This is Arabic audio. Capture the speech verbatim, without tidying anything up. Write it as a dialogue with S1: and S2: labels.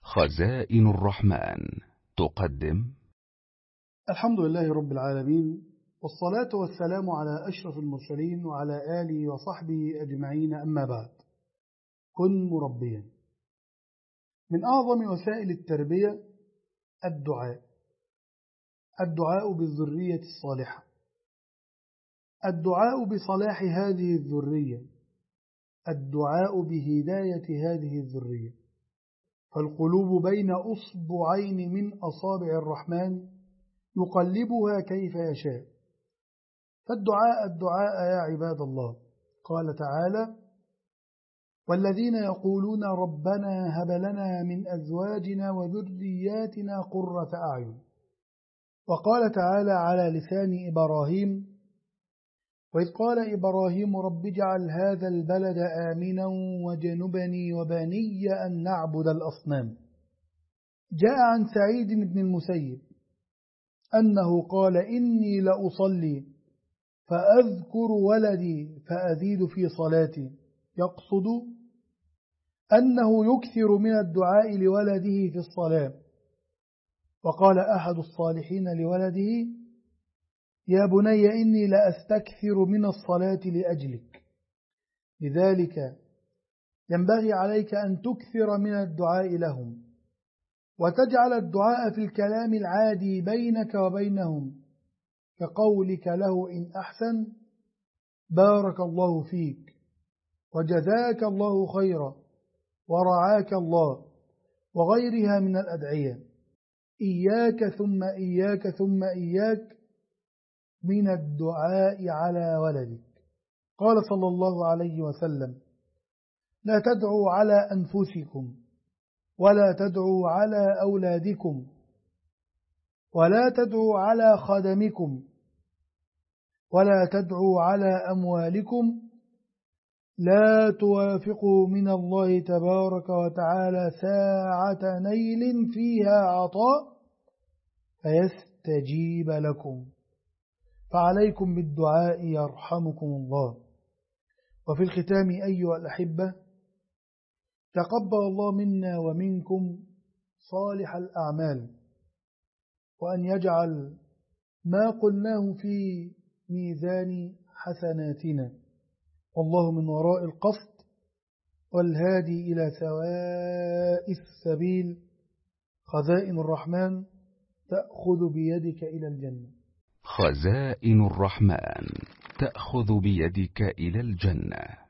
S1: خزائن الرحمن تقدم.
S2: الحمد لله رب العالمين، والصلاة والسلام على أشرف المرسلين وعلى آله وصحبه أجمعين، أما بعد. كن مربيا. من أعظم وسائل التربية الدعاء الدعاء بالذرية الصالحة، الدعاء بصلاح هذه الذرية، الدعاء بهداية هذه الذرية. فالقلوب بين أصبعين من أصابع الرحمن يقلبها كيف يشاء. فالدعاء الدعاء يا عباد الله. قال تعالى: والذين يقولون ربنا هب لنا من أزواجنا وذرياتنا قرة أعين. وقال تعالى على لسان إبراهيم: وإذ قال إبراهيم رب اجعل هذا البلد آمنا وجنبني وبني أن نعبد الأصنام. جاء عن سعيد بن المسيب أنه قال: إني لأصلي فأذكر ولدي فأزيد في صلاتي، يقصد أنه يكثر من الدعاء لولده في الصلاة. وقال أحد الصالحين لولده: يا بني إني لأستكثر من الصلاة لأجلك. لذلك ينبغي عليك أن تكثر من الدعاء لهم، وتجعل الدعاء في الكلام العادي بينك وبينهم، كقولك له إن أحسن: بارك الله فيك، وجزاك الله خيرا، ورعاك الله، وغيرها من الأدعية. إياك ثم إياك ثم إياك من الدعاء على ولدك. قال صلى الله عليه وسلم: لا تدعوا على أنفسكم، ولا تدعوا على أولادكم، ولا تدعوا على خدمكم، ولا تدعوا على أموالكم، لا توافقوا من الله تبارك وتعالى ساعة نيل فيها عطاء فيستجيب لكم. فعليكم بالدعاء يرحمكم الله. وفي الختام أيها الأحبة، تقبل الله منا ومنكم صالح الأعمال، وأن يجعل ما قلناه في ميزان حسناتنا، والله من وراء القصد والهادي إلى سواء السبيل. خزائن الرحمن تأخذ بيدك إلى الجنة.
S1: خزائن الرحمن تأخذ بيدك إلى الجنة.